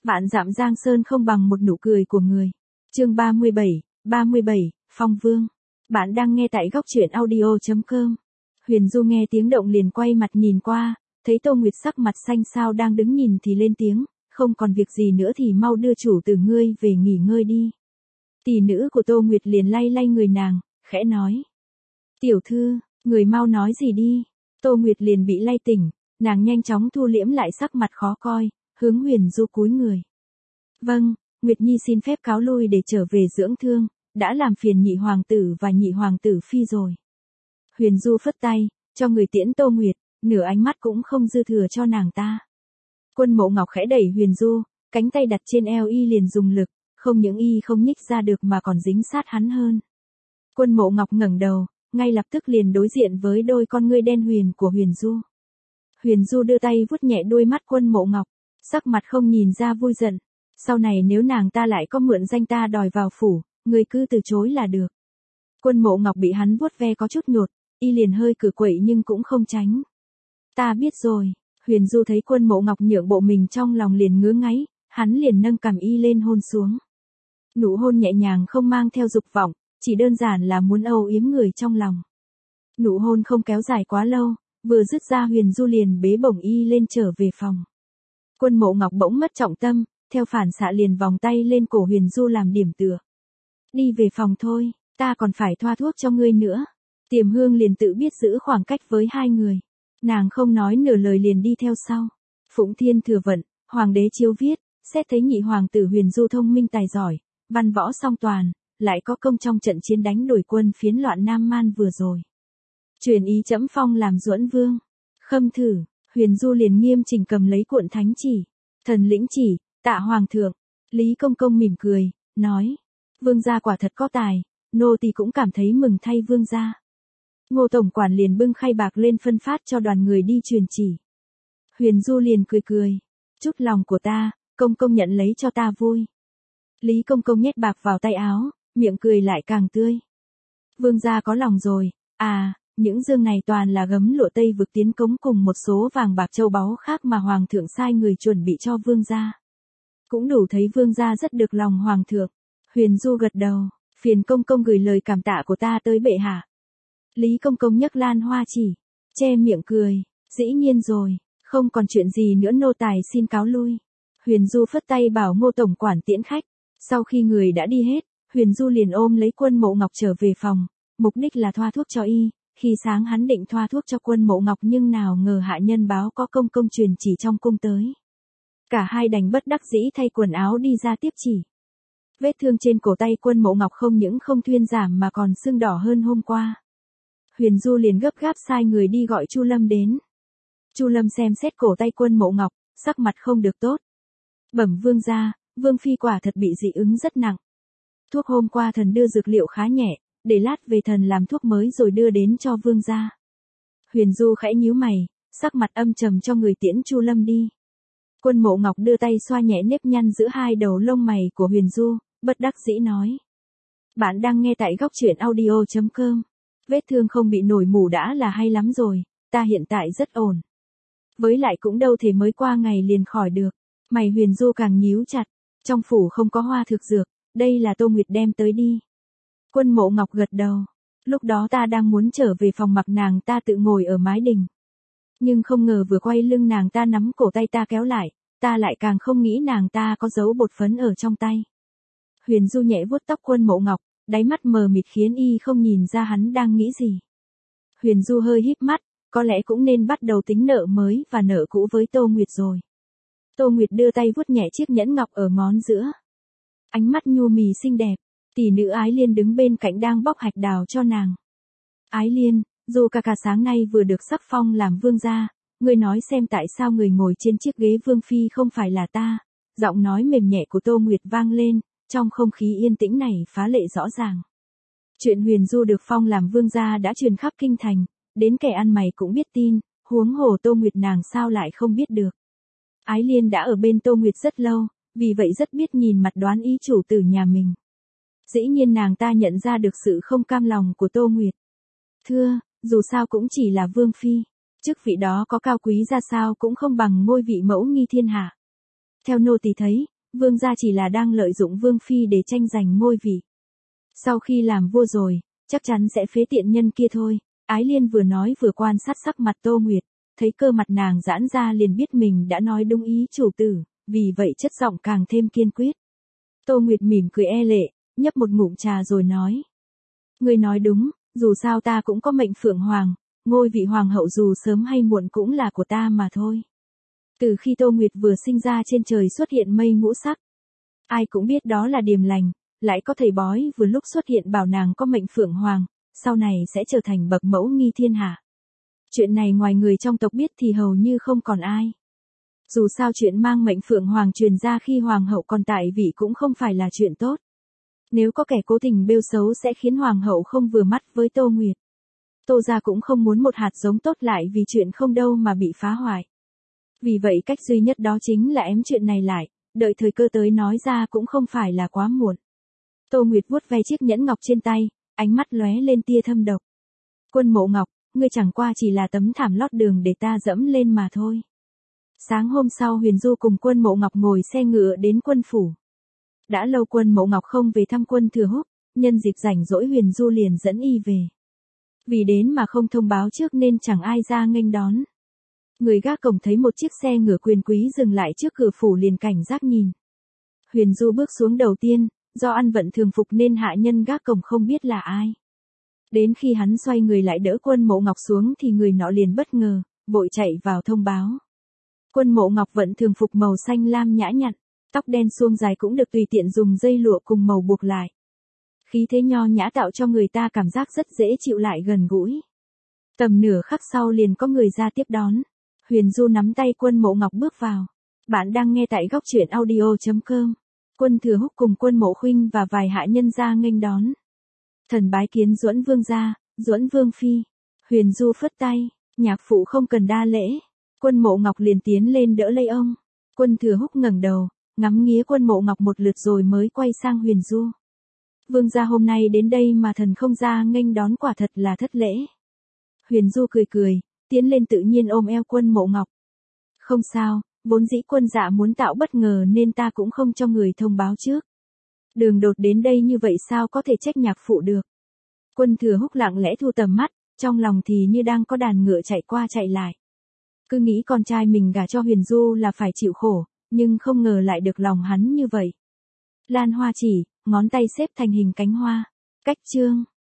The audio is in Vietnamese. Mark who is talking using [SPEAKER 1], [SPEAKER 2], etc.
[SPEAKER 1] Vạn dặm giang sơn không bằng một nụ cười của người. Chương 37, Phong Vương. Bạn đang nghe tại góc truyện audio.com. Huyền Du nghe tiếng động liền quay mặt nhìn qua, thấy Tô Nguyệt sắc mặt xanh xao đang đứng nhìn thì lên tiếng, không còn việc gì nữa thì mau đưa chủ tử ngươi về nghỉ ngơi đi. Tỷ nữ của Tô Nguyệt liền lay lay người nàng, khẽ nói. Tiểu thư, người mau nói gì đi. Tô Nguyệt liền bị lay tỉnh, nàng nhanh chóng thu liễm lại sắc mặt khó coi, hướng Huyền Du cúi người. Vâng, Nguyệt Nhi xin phép cáo lui để trở về dưỡng thương, đã làm phiền nhị hoàng tử và nhị hoàng tử phi rồi. Huyền Du phất tay, cho người tiễn Tô Nguyệt, nửa ánh mắt cũng không dư thừa cho nàng ta. Quân Mộ Ngọc khẽ đẩy Huyền Du, cánh tay đặt trên eo y liền dùng lực, không những y không nhích ra được mà còn dính sát hắn hơn. Quân Mộ Ngọc ngẩng đầu, ngay lập tức liền đối diện với đôi con ngươi đen huyền của Huyền Du. Huyền Du đưa tay vuốt nhẹ đôi mắt Quân Mộ Ngọc, sắc mặt không nhìn ra vui giận. Sau này nếu nàng ta lại có mượn danh ta đòi vào phủ, người cứ từ chối là được. Quân Mộ Ngọc bị hắn vuốt ve có chút nhột, y liền hơi cử quậy nhưng cũng không tránh. Ta biết rồi. Huyền Du thấy Quân Mộ Ngọc nhượng bộ mình trong lòng liền ngứa ngáy, hắn liền nâng cằm y lên hôn xuống. Nụ hôn nhẹ nhàng không mang theo dục vọng, chỉ đơn giản là muốn âu yếm người trong lòng. Nụ hôn không kéo dài quá lâu, vừa dứt ra Huyền Du liền bế bổng y lên trở về phòng. Quân Mộ Ngọc bỗng mất trọng tâm, theo phản xạ liền vòng tay lên cổ Huyền Du làm điểm tựa. Đi về phòng thôi, ta còn phải thoa thuốc cho ngươi nữa. Tiềm Hương liền tự biết giữ khoảng cách với hai người. Nàng không nói nửa lời liền đi theo sau. Phụng Thiên Thừa Vận, Hoàng đế chiếu viết, xét thấy nhị hoàng tử Huyền Du thông minh tài giỏi, văn võ song toàn, lại có công trong trận chiến đánh đuổi quân phiến loạn Nam Man vừa rồi. Truyền ý trẫm phong làm Duẫn Vương. Khâm thử, Huyền Du liền nghiêm chỉnh cầm lấy cuộn thánh chỉ. Thần lĩnh chỉ, tạ hoàng thượng. Lý Công Công mỉm cười, nói. Vương gia quả thật có tài, nô tỳ cũng cảm thấy mừng thay vương gia. Ngô tổng quản liền bưng khay bạc lên phân phát cho đoàn người đi truyền chỉ. Huyền Du liền cười cười. Chút lòng của ta, Công Công nhận lấy cho ta vui. Lý Công Công nhét bạc vào tay áo, miệng cười lại càng tươi. Vương gia có lòng rồi, những dương này toàn là gấm lụa Tây vực tiến cống cùng một số vàng bạc châu báu khác mà hoàng thượng sai người chuẩn bị cho vương gia. Cũng đủ thấy vương gia rất được lòng hoàng thượng. Huyền Du gật đầu, phiền Công Công gửi lời cảm tạ của ta tới bệ hạ. Lý Công Công nhấc lan hoa chỉ, che miệng cười, dĩ nhiên rồi, không còn chuyện gì nữa nô tài xin cáo lui. Huyền Du phất tay bảo Ngô tổng quản tiễn khách. Sau khi người đã đi hết, Huyền Du liền ôm lấy Quân Mộ Ngọc trở về phòng, mục đích là thoa thuốc cho y. Khi sáng hắn định thoa thuốc cho Quân Mộ Ngọc nhưng nào ngờ hạ nhân báo có công công truyền chỉ trong cung tới. Cả hai đành bất đắc dĩ thay quần áo đi ra tiếp chỉ. Vết thương trên cổ tay Quân Mộ Ngọc không những không thuyên giảm mà còn sưng đỏ hơn hôm qua. Huyền Du liền gấp gáp sai người đi gọi Chu Lâm đến. Chu Lâm xem xét cổ tay Quân Mộ Ngọc, sắc mặt không được tốt. Bẩm vương gia, vương phi quả thật bị dị ứng rất nặng. Thuốc hôm qua thần đưa dược liệu khá nhẹ, để lát về thần làm thuốc mới rồi đưa đến cho vương gia. Huyền Du khẽ nhíu mày, sắc mặt âm trầm cho người tiễn Chu Lâm đi. Quân Mộ Ngọc đưa tay xoa nhẹ nếp nhăn giữa hai đầu lông mày của Huyền Du, bất đắc dĩ nói. Bạn đang nghe tại góc truyện audio.com. Vết thương không bị nổi mủ đã là hay lắm rồi, ta hiện tại rất ổn. Với lại cũng đâu thể mới qua ngày liền khỏi được. Mày Huyền Du càng nhíu chặt, trong phủ không có hoa thực dược, đây là Tô Nguyệt đem tới đi. Quân Mộ Ngọc gật đầu, lúc đó ta đang muốn trở về phòng mặc nàng ta tự ngồi ở mái đình. Nhưng không ngờ vừa quay lưng nàng ta nắm cổ tay ta kéo lại, ta lại càng không nghĩ nàng ta có giấu bột phấn ở trong tay. Huyền Du nhẹ vuốt tóc Quân Mộ Ngọc, đáy mắt mờ mịt khiến y không nhìn ra hắn đang nghĩ gì. Huyền Du hơi híp mắt, có lẽ cũng nên bắt đầu tính nợ mới và nợ cũ với Tô Nguyệt rồi. Tô Nguyệt đưa tay vuốt nhẹ chiếc nhẫn ngọc ở ngón giữa. Ánh mắt nhu mì xinh đẹp, tỷ nữ Ái Liên đứng bên cạnh đang bóc hạch đào cho nàng. Ái Liên, dù cả sáng nay vừa được sắc phong làm vương gia, ngươi nói xem tại sao người ngồi trên chiếc ghế vương phi không phải là ta. Giọng nói mềm nhẹ của Tô Nguyệt vang lên, trong không khí yên tĩnh này phá lệ rõ ràng. Chuyện Huyền Du được phong làm vương gia đã truyền khắp kinh thành, đến kẻ ăn mày cũng biết tin, huống hồ Tô Nguyệt nàng sao lại không biết được. Ái Liên đã ở bên Tô Nguyệt rất lâu, vì vậy rất biết nhìn mặt đoán ý chủ tử nhà mình. Dĩ nhiên nàng ta nhận ra được sự không cam lòng của Tô Nguyệt. Thưa, dù sao cũng chỉ là vương phi, chức vị đó có cao quý ra sao cũng không bằng ngôi vị mẫu nghi thiên hạ. Theo nô tỳ thấy, Vương gia chỉ là đang lợi dụng Vương Phi để tranh giành ngôi vị. Sau khi làm vua rồi, chắc chắn sẽ phế tiện nhân kia thôi. Ái Liên vừa nói vừa quan sát sắc mặt Tô Nguyệt, thấy cơ mặt nàng giãn ra liền biết mình đã nói đúng ý chủ tử, vì vậy chất giọng càng thêm kiên quyết. Tô Nguyệt mỉm cười e lệ, nhấp một ngụm trà rồi nói. Ngươi nói đúng, dù sao ta cũng có mệnh Phượng Hoàng, ngôi vị Hoàng hậu dù sớm hay muộn cũng là của ta mà thôi. Từ khi Tô Nguyệt vừa sinh ra trên trời xuất hiện mây ngũ sắc. Ai cũng biết đó là điềm lành, lại có thầy bói vừa lúc xuất hiện bảo nàng có mệnh Phượng Hoàng, sau này sẽ trở thành bậc mẫu nghi thiên hạ. Chuyện này ngoài người trong tộc biết thì hầu như không còn ai. Dù sao chuyện mang mệnh Phượng Hoàng truyền ra khi Hoàng hậu còn tại vị cũng không phải là chuyện tốt. Nếu có kẻ cố tình bêu xấu sẽ khiến Hoàng hậu không vừa mắt với Tô Nguyệt. Tô gia cũng không muốn một hạt giống tốt lại vì chuyện không đâu mà bị phá hoại. Vì vậy cách duy nhất đó chính là ém chuyện này lại, đợi thời cơ tới nói ra cũng không phải là quá muộn. Tô Nguyệt vuốt ve chiếc nhẫn ngọc trên tay, ánh mắt lóe lên tia thâm độc. Quân Mộ Ngọc, ngươi chẳng qua chỉ là tấm thảm lót đường để ta dẫm lên mà thôi. Sáng hôm sau Huyền Du cùng Quân Mộ Ngọc ngồi xe ngựa đến quân phủ. Đã lâu Quân Mộ Ngọc không về thăm Quân Thừa Húc, nhân dịp rảnh rỗi Huyền Du liền dẫn y về. Vì đến mà không thông báo trước nên chẳng ai ra nghênh đón. Người gác cổng thấy một chiếc xe ngựa quyền quý dừng lại trước cửa phủ liền cảnh giác nhìn. Huyền Du bước xuống đầu tiên, do ăn vận thường phục nên hạ nhân gác cổng không biết là ai. Đến khi hắn xoay người lại đỡ Quân Mộ Ngọc xuống thì người nọ liền bất ngờ, vội chạy vào thông báo. Quân Mộ Ngọc vận thường phục màu xanh lam nhã nhặn, tóc đen suông dài cũng được tùy tiện dùng dây lụa cùng màu buộc lại. Khí thế nho nhã tạo cho người ta cảm giác rất dễ chịu lại gần gũi. Tầm nửa khắc sau liền có người ra tiếp đón. Huyền Du nắm tay Quân Mộ Ngọc bước vào. Bạn đang nghe tại góc truyện audio.com. Quân Thừa Húc cùng Quân Mộ Khuynh và vài hạ nhân ra nghênh đón. Thần bái kiến Duẫn Vương gia, Duẫn Vương phi. Huyền Du phất tay, nhạc phụ không cần đa lễ. Quân Mộ Ngọc liền tiến lên đỡ lấy ông. Quân Thừa Húc ngẩng đầu, ngắm nghía Quân Mộ Ngọc một lượt rồi mới quay sang Huyền Du. Vương gia hôm nay đến đây mà thần không ra nghênh đón quả thật là thất lễ. Huyền Du cười cười, tiến lên tự nhiên ôm eo Quân Mộ Ngọc. Không sao, vốn dĩ quân dạ muốn tạo bất ngờ nên ta cũng không cho người thông báo trước. Đường đột đến đây như vậy sao có thể trách nhạc phụ được. Quân Thừa Húc lặng lẽ thu tầm mắt, trong lòng thì như đang có đàn ngựa chạy qua chạy lại. Cứ nghĩ con trai mình gả cho Huyền Du là phải chịu khổ, nhưng không ngờ lại được lòng hắn như vậy. Lan hoa chỉ, ngón tay xếp thành hình cánh hoa. Cách chương.